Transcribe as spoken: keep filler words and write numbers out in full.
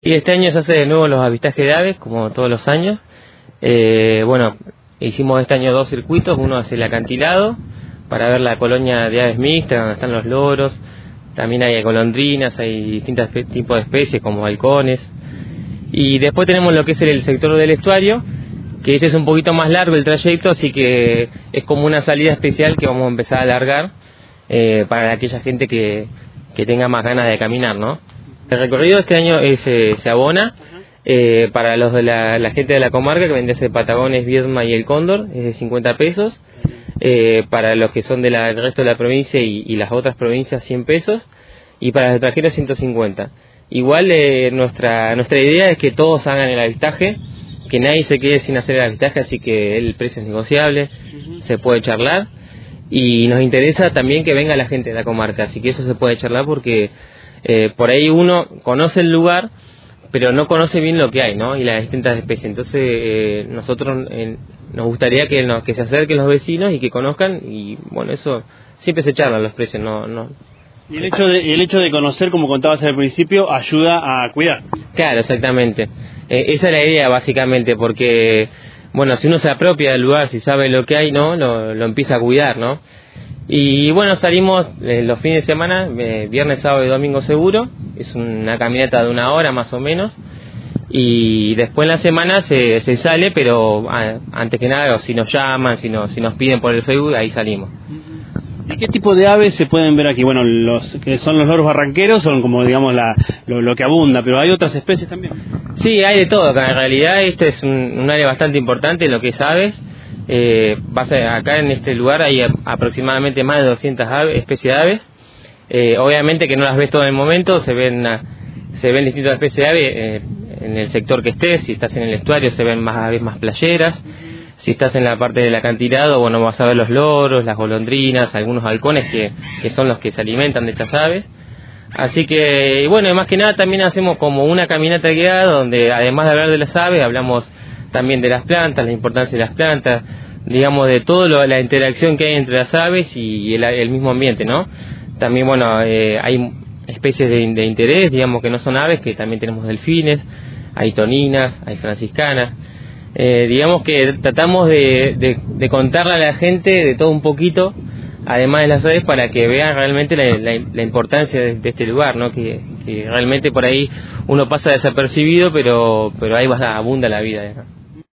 Y este año se hace de nuevo los avistajes de aves, como todos los años. Eh, bueno, hicimos este año dos circuitos, uno hacia el acantilado, para ver la colonia de aves mixtas, donde están los loros. También hay golondrinas, hay distintos tipos de especies, como halcones. Y después tenemos lo que es el sector del estuario, que ese es un poquito más largo el trayecto, así que es como una salida especial que vamos a empezar a alargar eh, para aquella gente que, que tenga más ganas de caminar, ¿no? El recorrido este año es, eh, se abona eh, para los de la, la gente de la comarca, que vende Patagones, Viedma y El Cóndor, es de cincuenta pesos. Eh, para los que son del de resto de la provincia y, y las otras provincias cien pesos, y para los extranjeros ciento cincuenta. Igual eh, nuestra nuestra idea es que todos hagan el avistaje, que nadie se quede sin hacer el avistaje, así que el precio es negociable, uh-huh. Se puede charlar, y nos interesa también que venga la gente de la comarca, así que eso se puede charlar porque eh, por ahí uno conoce el lugar, pero no conoce bien lo que hay, ¿no? Y las distintas especies. Entonces eh, nosotros eh, nos gustaría que, nos, que se acerquen los vecinos y que conozcan, y bueno, eso siempre se charlan los precios, no no y el hecho de el hecho de conocer, como contabas al principio, ayuda a cuidar. Claro, exactamente. Eh, esa es la idea básicamente, porque bueno, si uno se apropia del lugar, si sabe lo que hay, no lo, lo empieza a cuidar, ¿no? Y bueno, salimos eh, los fines de semana, eh, viernes, sábado y domingo seguro. Es una caminata de una hora más o menos. Y después en la semana se, se sale, pero a, antes que nada, si nos llaman, si nos, si nos piden por el Facebook, ahí salimos. ¿Y qué tipo de aves se pueden ver aquí? Bueno, los que son los loros barranqueros son como, digamos, la, lo, lo que abunda, pero hay otras especies también. Sí, hay de todo acá. En realidad este es un, un área bastante importante en lo que es aves. Eh, vas a, acá en este lugar hay a, aproximadamente más de doscientas aves, especies de aves. Eh, obviamente que no las ves todo en el momento, se ven a, se ven distintas especies de aves eh, en el sector que estés. Si estás en el estuario se ven más aves más playeras. Si estás en la parte del acantilado, bueno, vas a ver los loros, las golondrinas, algunos halcones que, que son los que se alimentan de estas aves. Así que, y bueno, más que nada también hacemos como una caminata guiada donde además de hablar de las aves, hablamos también de las plantas, la importancia de las plantas, digamos de toda la interacción que hay entre las aves y el, el mismo ambiente, ¿no? También, bueno, eh, hay especies de, de interés, digamos que no son aves, que también tenemos delfines, hay toninas, hay franciscanas. Eh, digamos que tratamos de, de, de contarle a la gente de todo un poquito, además de las aves, para que vean realmente la, la, la importancia de, de este lugar, ¿no? Que, que realmente por ahí uno pasa desapercibido, pero, pero ahí abunda la vida, ¿no?